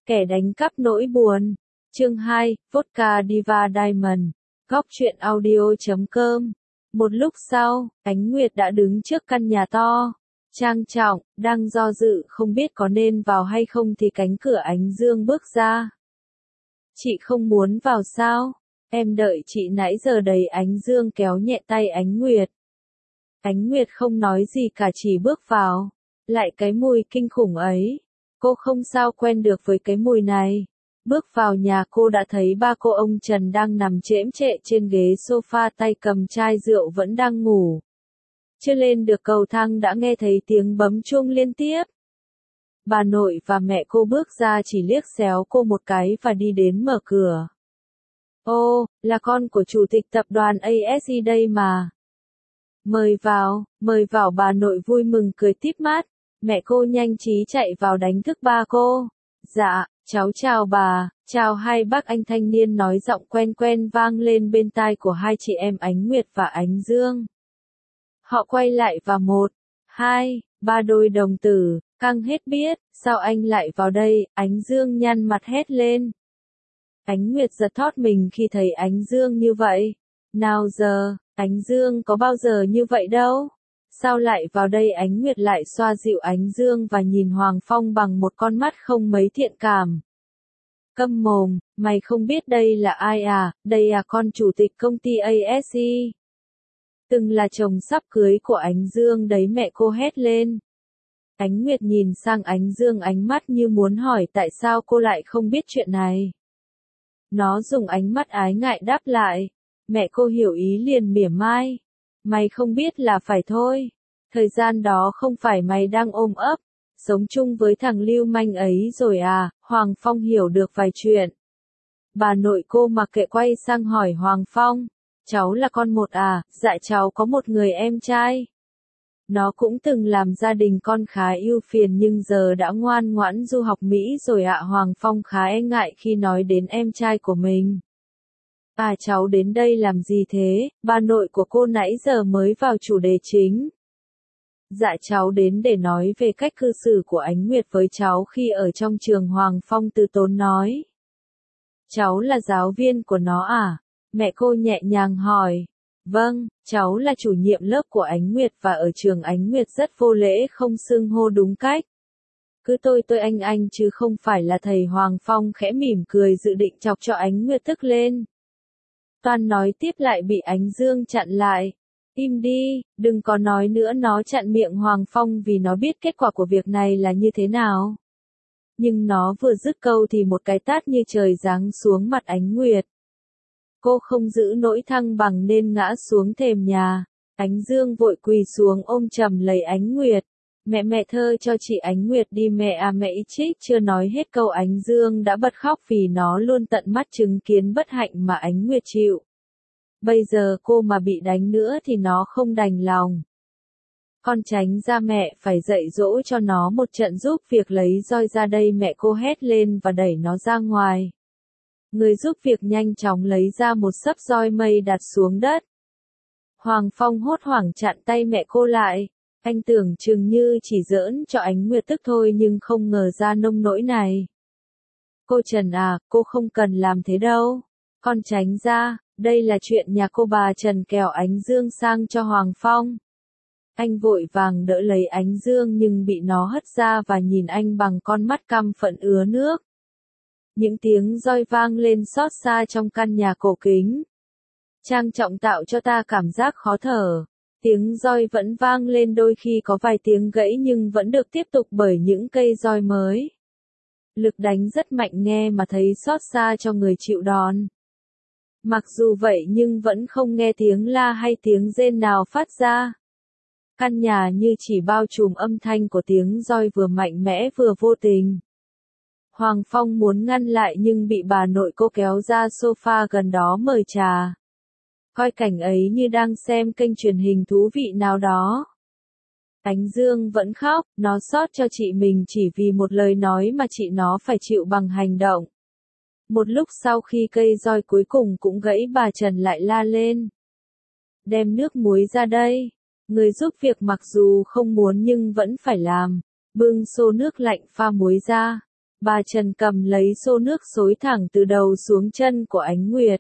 Kẻ đánh cắp nỗi buồn. Chương 2, Vodka Diva Diamond. Góc truyện audio.com. Một lúc sau, Ánh Nguyệt đã đứng trước căn nhà to, trang trọng, đang do dự không biết có nên vào hay không thì cánh cửa Ánh Dương bước ra. Chị không muốn vào sao? Em đợi chị nãy giờ đấy. Ánh Dương kéo nhẹ tay Ánh Nguyệt. Ánh Nguyệt không nói gì cả, chỉ bước vào. Lại cái mùi kinh khủng ấy. Cô không sao quen được với cái mùi này. Bước vào nhà cô đã thấy ba cô ông Trần đang nằm chễm chệ trên ghế sofa, tay cầm chai rượu vẫn đang ngủ. Chưa lên được cầu thang đã nghe thấy tiếng bấm chuông liên tiếp. Bà nội và mẹ cô bước ra chỉ liếc xéo cô một cái và đi đến mở cửa. Ô, là con của chủ tịch tập đoàn ASE đây mà. Mời vào, bà nội vui mừng cười tít mắt. Mẹ cô nhanh trí chạy vào đánh thức ba cô. Dạ, cháu chào bà, chào hai bác. Anh thanh niên nói giọng quen quen vang lên bên tai của hai chị em Ánh Nguyệt và Ánh Dương. Họ quay lại và 1, 2, 3 đôi đồng tử, căng hết biết, sao anh lại vào đây? Ánh Dương nhăn mặt hét lên. Ánh Nguyệt giật thót mình khi thấy Ánh Dương như vậy. Nào giờ, Ánh Dương có bao giờ như vậy đâu. Sao lại vào đây? Ánh Nguyệt lại xoa dịu Ánh Dương và nhìn Hoàng Phong bằng một con mắt không mấy thiện cảm. Câm mồm, mày không biết đây là ai à? Đây à, con chủ tịch công ty ASE. Từng là chồng sắp cưới của Ánh Dương đấy, mẹ cô hét lên. Ánh Nguyệt nhìn sang Ánh Dương, ánh mắt như muốn hỏi tại sao cô lại không biết chuyện này. Nó dùng ánh mắt ái ngại đáp lại. Mẹ cô hiểu ý liền mỉa mai. Mày không biết là phải thôi. Thời gian đó không phải mày đang ôm ấp, sống chung với thằng lưu manh ấy rồi à? Hoàng Phong hiểu được vài chuyện. Bà nội cô mặc kệ quay sang hỏi Hoàng Phong. Cháu là con một à? Dạ cháu có một người em trai. Nó cũng từng làm gia đình con khá ưu phiền nhưng giờ đã ngoan ngoãn du học Mỹ rồi ạ. Hoàng Phong khá e ngại khi nói đến em trai của mình. À, cháu đến đây làm gì thế? Bà nội của cô nãy giờ mới vào chủ đề chính. Dạ cháu đến để nói về cách cư xử của Ánh Nguyệt với cháu khi ở trong trường. Hoàng Phong từ tốn nói. Cháu là giáo viên của nó à? Mẹ cô nhẹ nhàng hỏi. Vâng, cháu là chủ nhiệm lớp của Ánh Nguyệt và ở trường Ánh Nguyệt rất vô lễ, không xưng hô đúng cách. Cứ tôi anh chứ không phải là thầy. Hoàng Phong khẽ mỉm cười dự định chọc cho Ánh Nguyệt tức lên. Toan nói tiếp lại bị Ánh Dương chặn lại. Im đi, đừng có nói nữa. Nó chặn miệng Hoàng Phong vì nó biết kết quả của việc này là như thế nào. Nhưng nó vừa dứt câu thì một cái tát như trời giáng xuống mặt Ánh Nguyệt. Cô không giữ nổi thăng bằng nên ngã xuống thềm nhà. Ánh Dương vội quỳ xuống ôm chầm lấy Ánh Nguyệt. Mẹ thơ cho chị Ánh Nguyệt đi mẹ à. Mẹ ý trích chưa nói hết câu Ánh Dương đã bật khóc vì nó luôn tận mắt chứng kiến bất hạnh mà Ánh Nguyệt chịu. Bây giờ cô mà bị đánh nữa thì nó không đành lòng. Con tránh ra, mẹ phải dạy dỗ cho nó một trận. Giúp việc lấy roi ra đây. Mẹ cô hét lên và đẩy nó ra ngoài. Người giúp việc nhanh chóng lấy ra một xấp roi mây đặt xuống đất. Hoàng Phong hốt hoảng chặn tay mẹ cô lại. Anh tưởng chừng như chỉ giỡn cho Ánh Nguyệt tức thôi nhưng không ngờ ra nông nỗi này. Cô Trần à, cô không cần làm thế đâu. Con tránh ra, đây là chuyện nhà cô. Bà Trần kéo Ánh Dương sang cho Hoàng Phong. Anh vội vàng đỡ lấy Ánh Dương nhưng bị nó hất ra và nhìn anh bằng con mắt căm phẫn ứa nước. Những tiếng roi vang lên xót xa trong căn nhà cổ kính. Trang trọng tạo cho ta cảm giác khó thở. Tiếng roi vẫn vang lên, đôi khi có vài tiếng gãy nhưng vẫn được tiếp tục bởi những cây roi mới. Lực đánh rất mạnh, nghe mà thấy xót xa cho người chịu đòn. Mặc dù vậy nhưng vẫn không nghe tiếng la hay tiếng rên nào phát ra. Căn nhà như chỉ bao trùm âm thanh của tiếng roi vừa mạnh mẽ vừa vô tình. Hoàng Phong muốn ngăn lại nhưng bị bà nội cô kéo ra sofa gần đó mời trà. Coi cảnh ấy như đang xem kênh truyền hình thú vị nào đó. Ánh Dương vẫn khóc, nó xót cho chị mình chỉ vì một lời nói mà chị nó phải chịu bằng hành động. Một lúc sau khi cây roi cuối cùng cũng gãy, bà Trần lại la lên. Đem nước muối ra đây. Người giúp việc mặc dù không muốn nhưng vẫn phải làm. Bưng xô nước lạnh pha muối ra. Bà Trần cầm lấy xô nước xối thẳng từ đầu xuống chân của Ánh Nguyệt.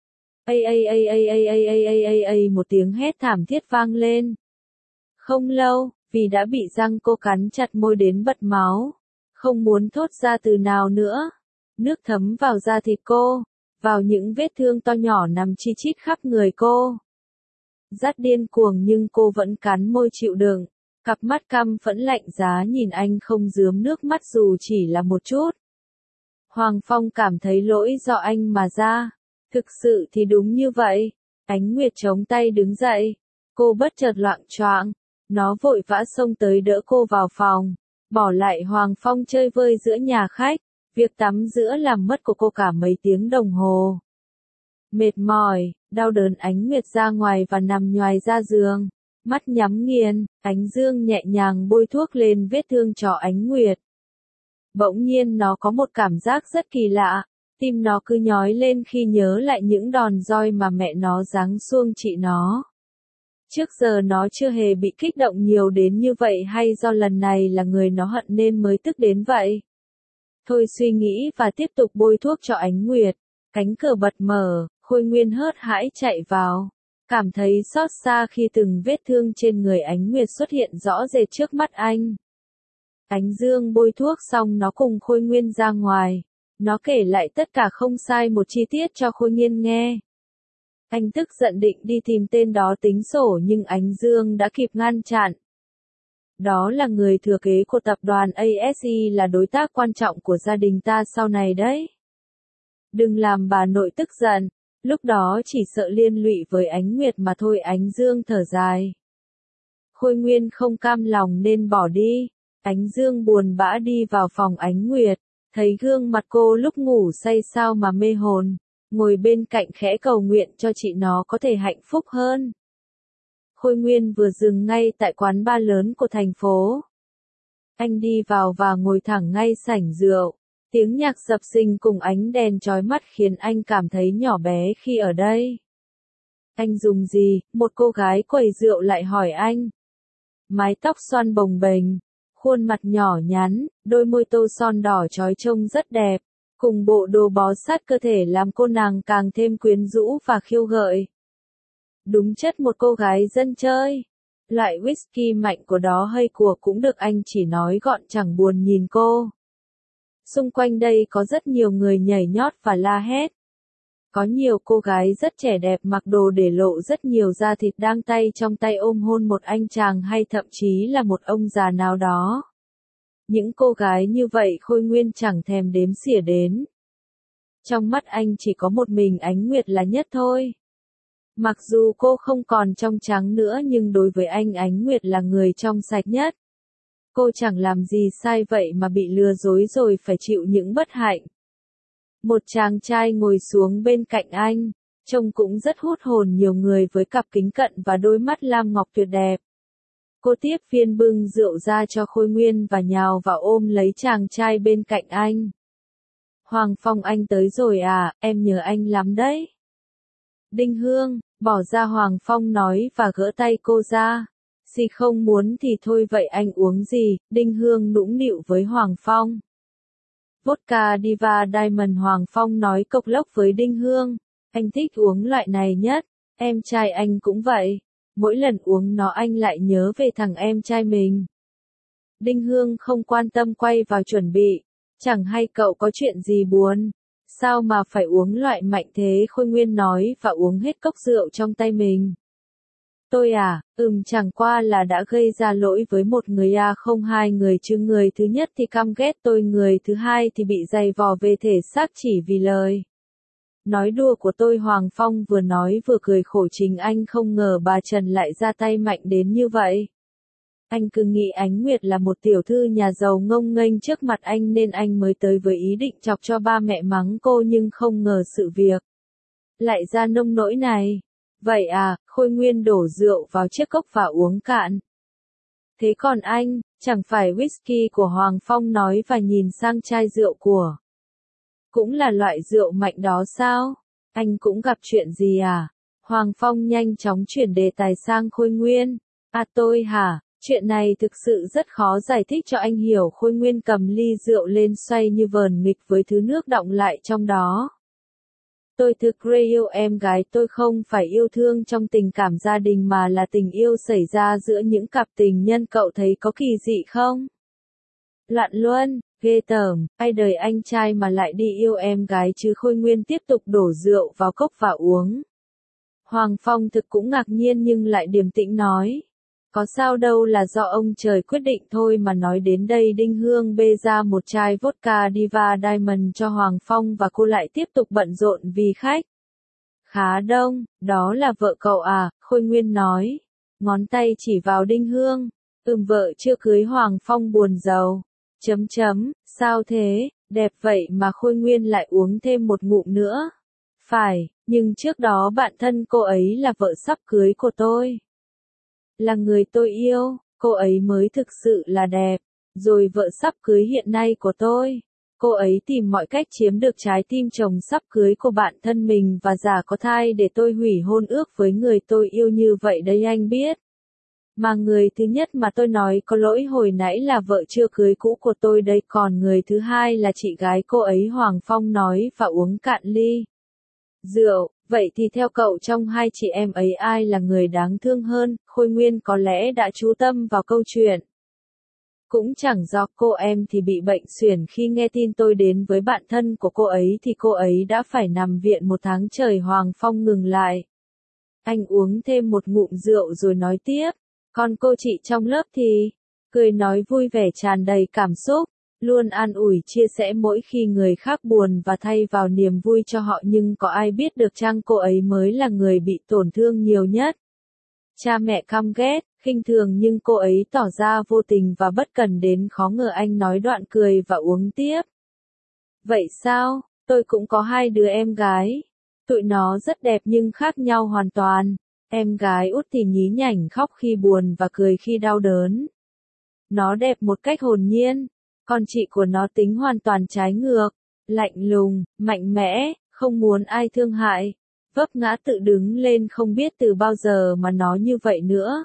Một tiếng hét thảm thiết vang lên. Không lâu, vì đã bị răng cô cắn chặt môi đến bật máu, không muốn thốt ra từ nào nữa. Nước thấm vào da thịt cô, vào những vết thương to nhỏ nằm chi chít khắp người cô. Rát điên cuồng nhưng cô vẫn cắn môi chịu đựng, cặp mắt căm phẫn lạnh giá nhìn anh không rướm nước mắt dù chỉ là một chút. Hoàng Phong cảm thấy lỗi do anh mà ra. Thực sự thì đúng như vậy. Ánh Nguyệt chống tay đứng dậy. Cô bất chợt loạng choạng. Nó vội vã xông tới đỡ cô vào phòng. Bỏ lại Hoàng Phong chơi vơi giữa nhà khách. Việc tắm giữa làm mất của cô cả mấy tiếng đồng hồ. Mệt mỏi, đau đớn Ánh Nguyệt ra ngoài và nằm nhoài ra giường. Mắt nhắm nghiền, Ánh Dương nhẹ nhàng bôi thuốc lên vết thương cho Ánh Nguyệt. Bỗng nhiên nó có một cảm giác rất kỳ lạ. Tim nó cứ nhói lên khi nhớ lại những đòn roi mà mẹ nó giáng xuông chị nó. Trước giờ nó chưa hề bị kích động nhiều đến như vậy hay do lần này là người nó hận nên mới tức đến vậy. Thôi suy nghĩ và tiếp tục bôi thuốc cho Ánh Nguyệt. Cánh cửa bật mở, Khôi Nguyên hớt hãi chạy vào. Cảm thấy xót xa khi từng vết thương trên người Ánh Nguyệt xuất hiện rõ rệt trước mắt anh. Ánh Dương bôi thuốc xong nó cùng Khôi Nguyên ra ngoài. Nó kể lại tất cả không sai một chi tiết cho Khôi Nguyên nghe. Anh tức giận định đi tìm tên đó tính sổ nhưng Ánh Dương đã kịp ngăn chặn. Đó là người thừa kế của tập đoàn ASE, là đối tác quan trọng của gia đình ta sau này đấy. Đừng làm bà nội tức giận, lúc đó chỉ sợ liên lụy với Ánh Nguyệt mà thôi. Ánh Dương thở dài. Khôi Nguyên không cam lòng nên bỏ đi. Ánh Dương buồn bã đi vào phòng Ánh Nguyệt. Thấy gương mặt cô lúc ngủ say sao mà mê hồn, ngồi bên cạnh khẽ cầu nguyện cho chị nó có thể hạnh phúc hơn. Khôi Nguyên vừa dừng ngay tại quán bar lớn của thành phố. Anh đi vào và ngồi thẳng ngay sảnh rượu. Tiếng nhạc dập dình cùng ánh đèn chói mắt khiến anh cảm thấy nhỏ bé khi ở đây. Anh dùng gì? Một cô gái quầy rượu lại hỏi anh. Mái tóc xoăn bồng bềnh. Khuôn mặt nhỏ nhắn, đôi môi tô son đỏ chói trông rất đẹp, cùng bộ đồ bó sát cơ thể làm cô nàng càng thêm quyến rũ và khiêu gợi. Đúng chất một cô gái dân chơi. Loại whisky mạnh của đó hay của cũng được anh chỉ nói gọn chẳng buồn nhìn cô. Xung quanh đây có rất nhiều người nhảy nhót và la hét. Có nhiều cô gái rất trẻ đẹp mặc đồ để lộ rất nhiều da thịt đang tay trong tay ôm hôn một anh chàng hay thậm chí là một ông già nào đó. Những cô gái như vậy Khôi Nguyên chẳng thèm đếm xỉa đến. Trong mắt anh chỉ có một mình Ánh Nguyệt là nhất thôi. Mặc dù cô không còn trong trắng nữa nhưng đối với anh Ánh Nguyệt là người trong sạch nhất. Cô chẳng làm gì sai vậy mà bị lừa dối rồi phải chịu những bất hạnh. Một chàng trai ngồi xuống bên cạnh anh, trông cũng rất hút hồn nhiều người với cặp kính cận và đôi mắt lam ngọc tuyệt đẹp. Cô tiếp viên bưng rượu ra cho Khôi Nguyên và nhào vào ôm lấy chàng trai bên cạnh anh. Hoàng Phong anh tới rồi à, em nhớ anh lắm đấy. Đinh Hương, bỏ ra Hoàng Phong nói và gỡ tay cô ra. Dì không muốn thì thôi vậy anh uống gì, Đinh Hương nũng nịu với Hoàng Phong. Vodka Diva Diamond. Hoàng Phong nói cộc lốc với Đinh Hương. Anh thích uống loại này nhất, em trai anh cũng vậy. Mỗi lần uống nó anh lại nhớ về thằng em trai mình. Đinh Hương không quan tâm quay vào chuẩn bị. Chẳng hay cậu có chuyện gì buồn? Sao mà phải uống loại mạnh thế? Khôi Nguyên nói và uống hết cốc rượu trong tay mình. Tôi à, chẳng qua là đã gây ra lỗi với một người không hai người chứ người thứ nhất thì căm ghét tôi, người thứ hai thì bị dày vò về thể xác chỉ vì lời nói đùa của tôi. Hoàng Phong vừa nói vừa cười khổ, chính anh không ngờ bà Trần lại ra tay mạnh đến như vậy. Anh cứ nghĩ Ánh Nguyệt là một tiểu thư nhà giàu ngông nghênh trước mặt anh nên anh mới tới với ý định chọc cho ba mẹ mắng cô, nhưng không ngờ sự việc lại ra nông nỗi này. Vậy à, Khôi Nguyên đổ rượu vào chiếc cốc và uống cạn. Thế còn anh, chẳng phải whisky của Hoàng Phong nói và nhìn sang chai rượu của. Cũng là loại rượu mạnh đó sao? Anh cũng gặp chuyện gì à? Hoàng Phong nhanh chóng chuyển đề tài sang Khôi Nguyên. À tôi hả? Chuyện này thực sự rất khó giải thích cho anh hiểu. Khôi Nguyên cầm ly rượu lên xoay như vờn nghịch với thứ nước đọng lại trong đó. Tôi thực rất yêu em gái, tôi không phải yêu thương trong tình cảm gia đình mà là tình yêu xảy ra giữa những cặp tình nhân, cậu thấy có kỳ dị không? Loạn luân, ghê tởm, ai đời anh trai mà lại đi yêu em gái chứ. Khôi Nguyên tiếp tục đổ rượu vào cốc và uống. Hoàng Phong thực cũng ngạc nhiên nhưng lại điềm tĩnh nói. Có sao đâu, là do ông trời quyết định thôi mà. Nói đến đây Đinh Hương bê ra một chai vodka Diva Diamond cho Hoàng Phong và cô lại tiếp tục bận rộn vì khách. Khá đông, đó là vợ cậu à, Khôi Nguyên nói. Ngón tay chỉ vào Đinh Hương. Vợ chưa cưới. Hoàng Phong buồn rầu. Sao thế, đẹp vậy mà. Khôi Nguyên lại uống thêm một ngụm nữa. Phải, nhưng trước đó bạn thân cô ấy là vợ sắp cưới của tôi. Là người tôi yêu, cô ấy mới thực sự là đẹp. Rồi vợ sắp cưới hiện nay của tôi. Cô ấy tìm mọi cách chiếm được trái tim chồng sắp cưới của bạn thân mình và giả có thai để tôi hủy hôn ước với người tôi yêu như vậy đấy anh biết. Mà người thứ nhất mà tôi nói có lỗi hồi nãy là vợ chưa cưới cũ của tôi đấy, còn người thứ hai là chị gái cô ấy. Hoàng Phong nói và uống cạn ly rượu. Vậy thì theo cậu trong hai chị em ấy ai là người đáng thương hơn? Khôi Nguyên có lẽ đã chú tâm vào câu chuyện. Cũng chẳng do cô em thì bị bệnh suyễn, khi nghe tin tôi đến với bạn thân của cô ấy thì cô ấy đã phải nằm viện 1 tháng trời. Hoàng Phong ngừng lại. Anh uống thêm một ngụm rượu rồi nói tiếp. Còn cô chị trong lớp thì cười nói vui vẻ tràn đầy cảm xúc, luôn an ủi chia sẻ mỗi khi người khác buồn và thay vào niềm vui cho họ, nhưng có ai biết được chăng cô ấy mới là người bị tổn thương nhiều nhất. Cha mẹ căm ghét, khinh thường nhưng cô ấy tỏ ra vô tình và bất cần đến khó ngờ. Anh nói đoạn cười và uống tiếp. Vậy sao, tôi cũng có 2 đứa em gái. Tụi nó rất đẹp nhưng khác nhau hoàn toàn. Em gái út thì nhí nhảnh khóc khi buồn và cười khi đau đớn. Nó đẹp một cách hồn nhiên. Còn chị của nó tính hoàn toàn trái ngược. Lạnh lùng, mạnh mẽ, không muốn ai thương hại. Vấp ngã tự đứng lên, không biết từ bao giờ mà nó như vậy nữa.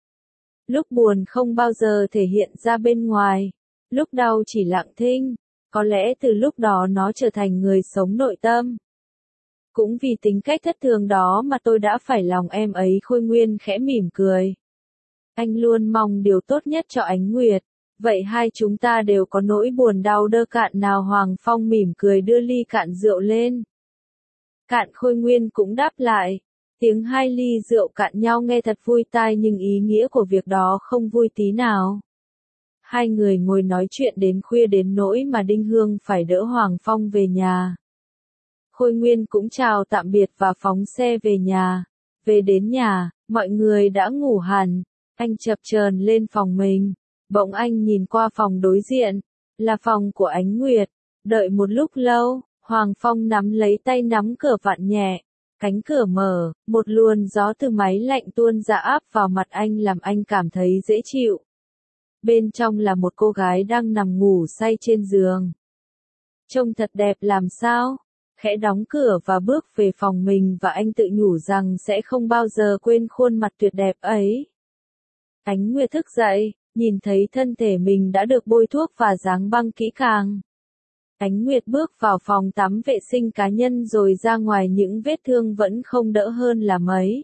Lúc buồn không bao giờ thể hiện ra bên ngoài. Lúc đau chỉ lặng thinh. Có lẽ từ lúc đó nó trở thành người sống nội tâm. Cũng vì tính cách thất thường đó mà tôi đã phải lòng em ấy. Khôi Nguyên khẽ mỉm cười. Anh luôn mong điều tốt nhất cho Ánh Nguyệt. Vậy hai chúng ta đều có nỗi buồn đau đơ cạn nào? Hoàng Phong mỉm cười đưa ly cạn rượu lên. Cạn. Khôi Nguyên cũng đáp lại. Tiếng 2 ly rượu cạn nhau nghe thật vui tai nhưng ý nghĩa của việc đó không vui tí nào. Hai người ngồi nói chuyện đến khuya đến nỗi mà Đinh Hương phải đỡ Hoàng Phong về nhà. Khôi Nguyên cũng chào tạm biệt và phóng xe về nhà. Về đến nhà, mọi người đã ngủ hẳn. Anh chập chờn lên phòng mình. Bỗng anh nhìn qua phòng đối diện. Là phòng của Ánh Nguyệt. Đợi một lúc lâu, Hoàng Phong nắm lấy tay nắm cửa vặn nhẹ. Cánh cửa mở, một luồng gió từ máy lạnh tuôn ra áp vào mặt anh làm anh cảm thấy dễ chịu. Bên trong là một cô gái đang nằm ngủ say trên giường. Trông thật đẹp làm sao? Khẽ đóng cửa và bước về phòng mình và anh tự nhủ rằng sẽ không bao giờ quên khuôn mặt tuyệt đẹp ấy. Ánh Nguyệt thức dậy, nhìn thấy thân thể mình đã được bôi thuốc và dáng băng kỹ càng. Ánh Nguyệt bước vào phòng tắm vệ sinh cá nhân rồi ra ngoài, những vết thương vẫn không đỡ hơn là mấy.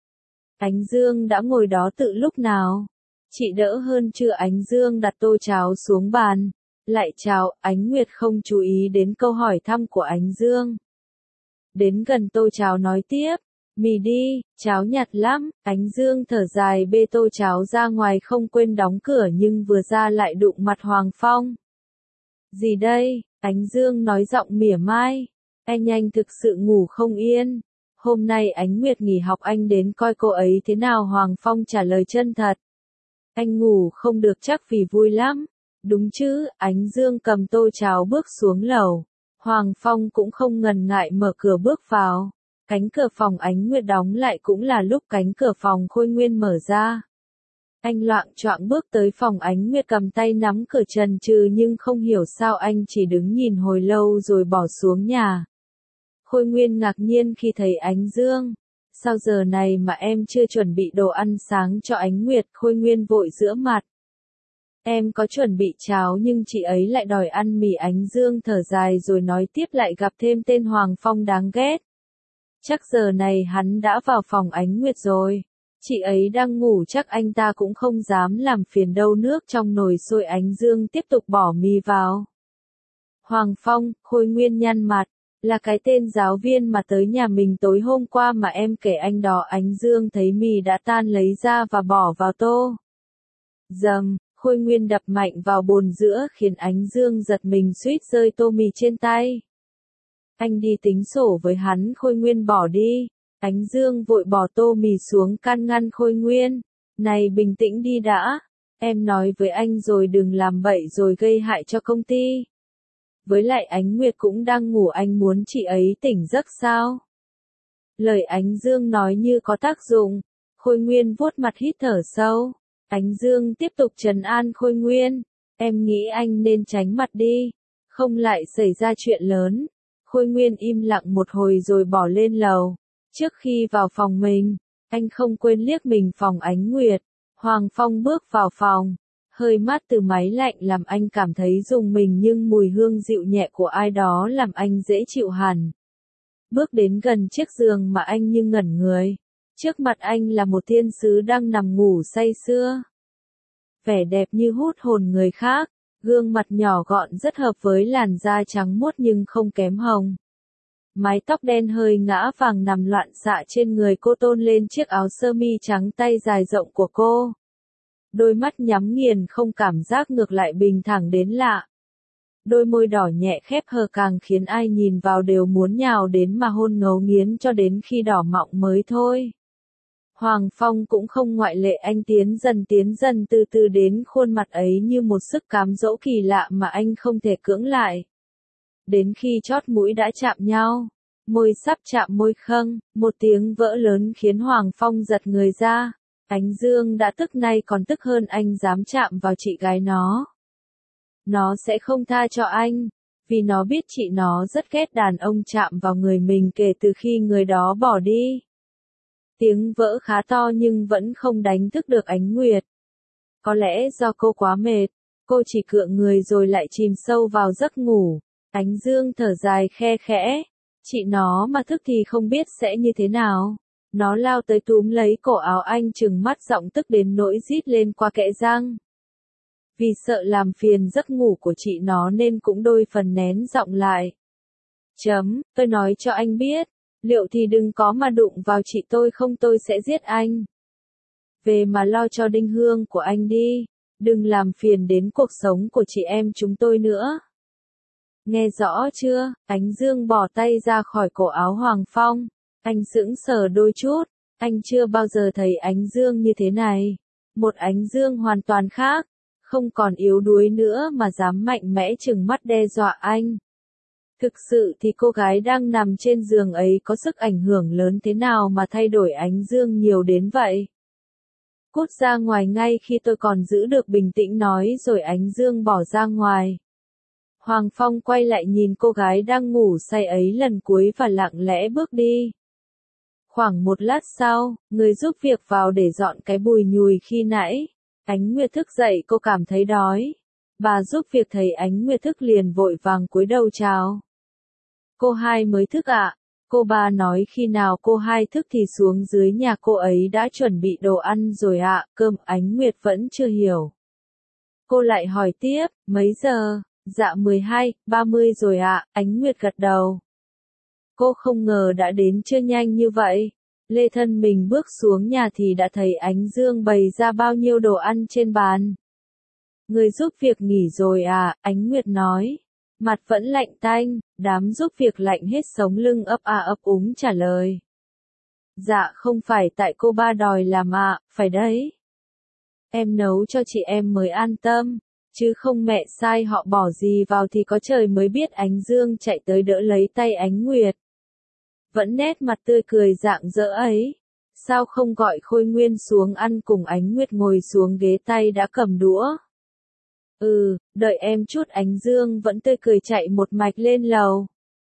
Ánh Dương đã ngồi đó từ lúc nào? Chị đỡ hơn chưa? Ánh Dương đặt tô cháo xuống bàn. Lại chào. Ánh Nguyệt không chú ý đến câu hỏi thăm của Ánh Dương. Đến gần tô cháo nói tiếp. Mì đi, cháo nhạt lắm. Ánh Dương thở dài bê tô cháo ra ngoài không quên đóng cửa nhưng vừa ra lại đụng mặt Hoàng Phong. Gì đây? Ánh Dương nói giọng mỉa mai. Anh thực sự ngủ không yên. Hôm nay Ánh Nguyệt nghỉ học, anh đến coi cô ấy thế nào? Hoàng Phong trả lời chân thật. Anh ngủ không được chắc vì vui lắm. Đúng chứ? Ánh Dương cầm tô cháo bước xuống lầu. Hoàng Phong cũng không ngần ngại mở cửa bước vào. Cánh cửa phòng Ánh Nguyệt đóng lại cũng là lúc cánh cửa phòng Khôi Nguyên mở ra. Anh loạng choạng bước tới phòng Ánh Nguyệt cầm tay nắm cửa chần chừ nhưng không hiểu sao anh chỉ đứng nhìn hồi lâu rồi bỏ xuống nhà. Khôi Nguyên ngạc nhiên khi thấy Ánh Dương. sao giờ này mà em chưa chuẩn bị đồ ăn sáng cho Ánh Nguyệt? Khôi Nguyên vội giễu mặt. Em có chuẩn bị cháo nhưng chị ấy lại đòi ăn mì. Ánh Dương thở dài rồi nói tiếp, lại gặp thêm tên Hoàng Phong đáng ghét. Chắc giờ này hắn đã vào phòng Ánh Nguyệt rồi. Chị ấy đang ngủ, chắc anh ta cũng không dám làm phiền đâu. Nước trong nồi sôi, Ánh Dương tiếp tục bỏ mì vào. Hoàng Phong, Khôi Nguyên nhăn mặt, là cái tên giáo viên mà tới nhà mình tối hôm qua mà em kể anh đó. Ánh Dương thấy mì đã tan lấy ra và bỏ vào tô. Dầm, Khôi Nguyên đập mạnh vào bồn giữa khiến Ánh Dương giật mình suýt rơi tô mì trên tay. Anh đi tính sổ với hắn. Khôi Nguyên bỏ đi. Ánh Dương vội bỏ tô mì xuống can ngăn Khôi Nguyên. Này, bình tĩnh đi đã. Em nói với anh rồi, đừng làm bậy rồi gây hại cho công ty. Với lại Ánh Nguyệt cũng đang ngủ, anh muốn chị ấy tỉnh giấc sao? Lời Ánh Dương nói như có tác dụng. Khôi Nguyên vuốt mặt hít thở sâu. Ánh Dương tiếp tục trấn an Khôi Nguyên. Em nghĩ anh nên tránh mặt đi. Không lại xảy ra chuyện lớn. Khôi Nguyên im lặng một hồi rồi bỏ lên lầu. Trước khi vào phòng mình, anh không quên liếc mình phòng Ánh Nguyệt. Hoàng Phong bước vào phòng. Hơi mát từ máy lạnh làm anh cảm thấy rùng mình, nhưng mùi hương dịu nhẹ của ai đó làm anh dễ chịu hẳn. Bước đến gần chiếc giường mà anh như ngẩn người. Trước mặt anh là một thiên sứ đang nằm ngủ say sưa. Vẻ đẹp như hút hồn người khác, gương mặt nhỏ gọn rất hợp với làn da trắng muốt nhưng không kém hồng. Mái tóc đen hơi ngã vàng nằm loạn xạ trên người cô, tôn lên chiếc áo sơ mi trắng tay dài rộng của cô. Đôi mắt nhắm nghiền không cảm giác, ngược lại bình thản đến lạ. Đôi môi đỏ nhẹ khép hờ càng khiến ai nhìn vào đều muốn nhào đến mà hôn ngấu nghiến cho đến khi đỏ mọng mới thôi. Hoàng Phong cũng không ngoại lệ, anh tiến dần từ từ đến khuôn mặt ấy như một sức cám dỗ kỳ lạ mà anh không thể cưỡng lại. Đến khi chót mũi đã chạm nhau, môi sắp chạm môi khâng, một tiếng vỡ lớn khiến Hoàng Phong giật người ra. Ánh Dương đã tức, nay còn tức hơn, anh dám chạm vào chị gái nó. Nó sẽ không tha cho anh, vì nó biết chị nó rất ghét đàn ông chạm vào người mình kể từ khi người đó bỏ đi. Tiếng vỡ khá to nhưng vẫn không đánh thức được Ánh Nguyệt. Có lẽ do cô quá mệt, cô chỉ cựa người rồi lại chìm sâu vào giấc ngủ. Ánh Dương thở dài khe khẽ, chị nó mà thức thì không biết sẽ như thế nào. Nó lao tới túm lấy cổ áo anh, trừng mắt giọng tức đến nỗi rít lên qua kẽ răng. Vì sợ làm phiền giấc ngủ của chị nó nên cũng đôi phần nén giọng lại. Tôi nói cho anh biết, liệu thì đừng có mà đụng vào chị tôi không tôi sẽ giết anh. Về mà lo cho Đinh Hương của anh đi, đừng làm phiền đến cuộc sống của chị em chúng tôi nữa. Nghe rõ chưa? Ánh Dương bỏ tay ra khỏi cổ áo Hoàng Phong. Anh sững sờ đôi chút, anh chưa bao giờ thấy Ánh Dương như thế này. Một Ánh Dương hoàn toàn khác, không còn yếu đuối nữa mà dám mạnh mẽ trừng mắt đe dọa anh. Thực sự thì cô gái đang nằm trên giường ấy có sức ảnh hưởng lớn thế nào mà thay đổi Ánh Dương nhiều đến vậy? Cút ra ngoài ngay khi tôi còn giữ được bình tĩnh, nói rồi Ánh Dương bỏ ra ngoài. Hoàng Phong quay lại nhìn cô gái đang ngủ say ấy lần cuối và lặng lẽ bước đi. Khoảng một lát sau, người giúp việc vào để dọn cái bùi nhùi khi nãy. Ánh Nguyệt thức dậy, cô cảm thấy đói. Bà giúp việc thấy Ánh Nguyệt thức liền vội vàng cúi đầu chào. Cô hai mới thức ạ? Cô ba nói khi nào cô hai thức thì xuống dưới nhà cô ấy đã chuẩn bị đồ ăn rồi ạ. Cơm. Ánh Nguyệt vẫn chưa hiểu. Cô lại hỏi tiếp, mấy giờ? Dạ 12:30 rồi ạ. Ánh Nguyệt gật đầu. Cô không ngờ đã đến trưa nhanh như vậy. Lê thân mình bước xuống nhà thì đã thấy Ánh Dương bày ra bao nhiêu đồ ăn trên bàn. Người giúp việc nghỉ rồi à? Ánh Nguyệt nói. Mặt vẫn lạnh tanh, đám giúp việc lạnh hết sống lưng, ấp a ấp úng trả lời. Dạ không phải, tại cô ba đòi làm ạ, phải đấy. Em nấu cho chị em mới an tâm, chứ không mẹ sai họ bỏ gì vào thì có trời mới biết. Ánh Dương chạy tới đỡ lấy tay Ánh Nguyệt. Vẫn nét mặt tươi cười rạng rỡ ấy. Sao không gọi Khôi Nguyên xuống ăn cùng? Ánh Nguyệt ngồi xuống ghế, tay đã cầm đũa. Đợi em chút. Ánh Dương vẫn tươi cười chạy một mạch lên lầu.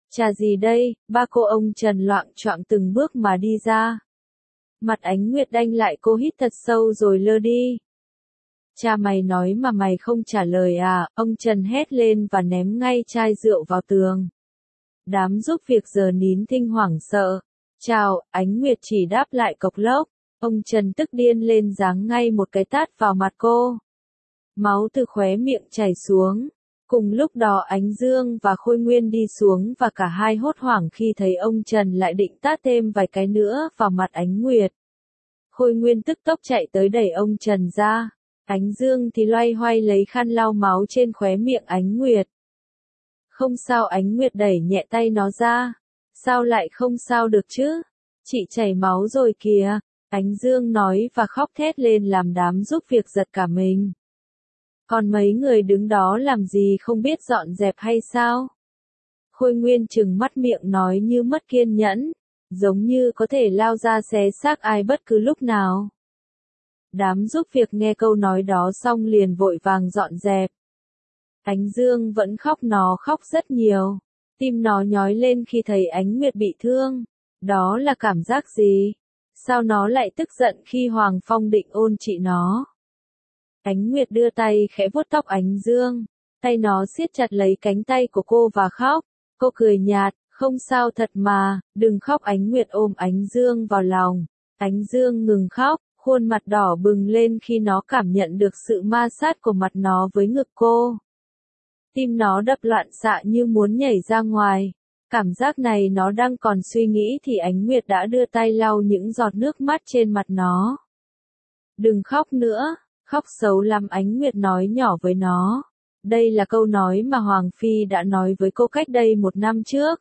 Trà gì đây, ba cô ông Trần loạng choạng từng bước mà đi ra. Mặt Ánh Nguyệt đanh lại, cô hít thật sâu rồi lơ đi. Cha mày nói mà mày không trả lời à, ông Trần hét lên và ném ngay chai rượu vào tường. Đám giúp việc giờ nín thinh hoảng sợ. Chào, Ánh Nguyệt chỉ đáp lại cộc lốc. Ông Trần tức điên lên giáng ngay một cái tát vào mặt cô. Máu từ khóe miệng chảy xuống. Cùng lúc đó Ánh Dương và Khôi Nguyên đi xuống và cả hai hốt hoảng khi thấy ông Trần lại định tát thêm vài cái nữa vào mặt Ánh Nguyệt. Khôi Nguyên tức tốc chạy tới đẩy ông Trần ra. Ánh Dương thì loay hoay lấy khăn lau máu trên khóe miệng Ánh Nguyệt. Không sao, Ánh Nguyệt đẩy nhẹ tay nó ra. Sao lại không sao được chứ? Chị chảy máu rồi kìa. Ánh Dương nói và khóc thét lên làm đám giúp việc giật cả mình. Còn mấy người đứng đó làm gì không biết dọn dẹp hay sao? Khôi Nguyên trừng mắt miệng nói như mất kiên nhẫn, giống như có thể lao ra xé xác ai bất cứ lúc nào. Đám giúp việc nghe câu nói đó xong liền vội vàng dọn dẹp. Ánh Dương vẫn khóc, nó khóc rất nhiều. Tim nó nhói lên khi thấy Ánh Nguyệt bị thương. Đó là cảm giác gì? Sao nó lại tức giận khi Hoàng Phong định ôn trị nó? Ánh Nguyệt đưa tay khẽ vuốt tóc Ánh Dương. Tay nó siết chặt lấy cánh tay của cô và khóc. Cô cười nhạt, không sao thật mà, đừng khóc. Ánh Nguyệt ôm Ánh Dương vào lòng. Ánh Dương ngừng khóc, khuôn mặt đỏ bừng lên khi nó cảm nhận được sự ma sát của mặt nó với ngực cô. Tim nó đập loạn xạ như muốn nhảy ra ngoài. Cảm giác này nó đang còn suy nghĩ thì Ánh Nguyệt đã đưa tay lau những giọt nước mắt trên mặt nó. Đừng khóc nữa, khóc xấu lắm, Ánh Nguyệt nói nhỏ với nó. Đây là câu nói mà Hoàng Phi đã nói với cô cách đây 1 năm trước.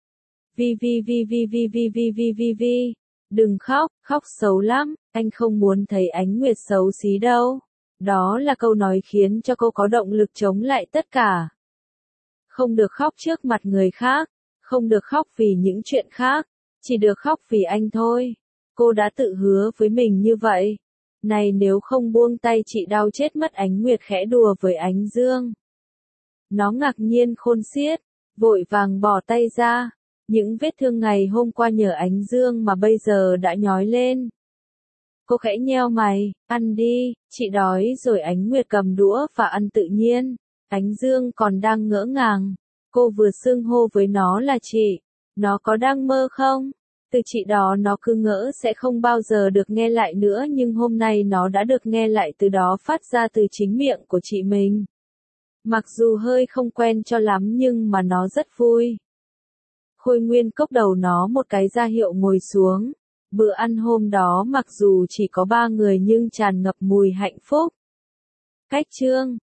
Vi. Đừng khóc, khóc xấu lắm, anh không muốn thấy Ánh Nguyệt xấu xí đâu. Đó là câu nói khiến cho cô có động lực chống lại tất cả. Không được khóc trước mặt người khác, không được khóc vì những chuyện khác, chỉ được khóc vì anh thôi. Cô đã tự hứa với mình như vậy. Này, nếu không buông tay chị đau chết mất. Ánh Nguyệt khẽ đùa với Ánh Dương. Nó ngạc nhiên khôn xiết, vội vàng bỏ tay ra. Những vết thương ngày hôm qua nhờ Ánh Dương mà bây giờ đã nhói lên. Cô khẽ nheo mày, ăn đi, chị đói rồi. Ánh Nguyệt cầm đũa và ăn tự nhiên. Ánh Dương còn đang ngỡ ngàng. Cô vừa xưng hô với nó là chị. Nó có đang mơ không? Từ chị đó nó cứ ngỡ sẽ không bao giờ được nghe lại nữa, nhưng hôm nay nó đã được nghe lại, từ đó phát ra từ chính miệng của chị mình. Mặc dù hơi không quen cho lắm nhưng mà nó rất vui. Khôi Nguyên cốc đầu nó một cái ra hiệu ngồi xuống. Bữa ăn hôm đó mặc dù chỉ có 3 người nhưng tràn ngập mùi hạnh phúc. Cách chương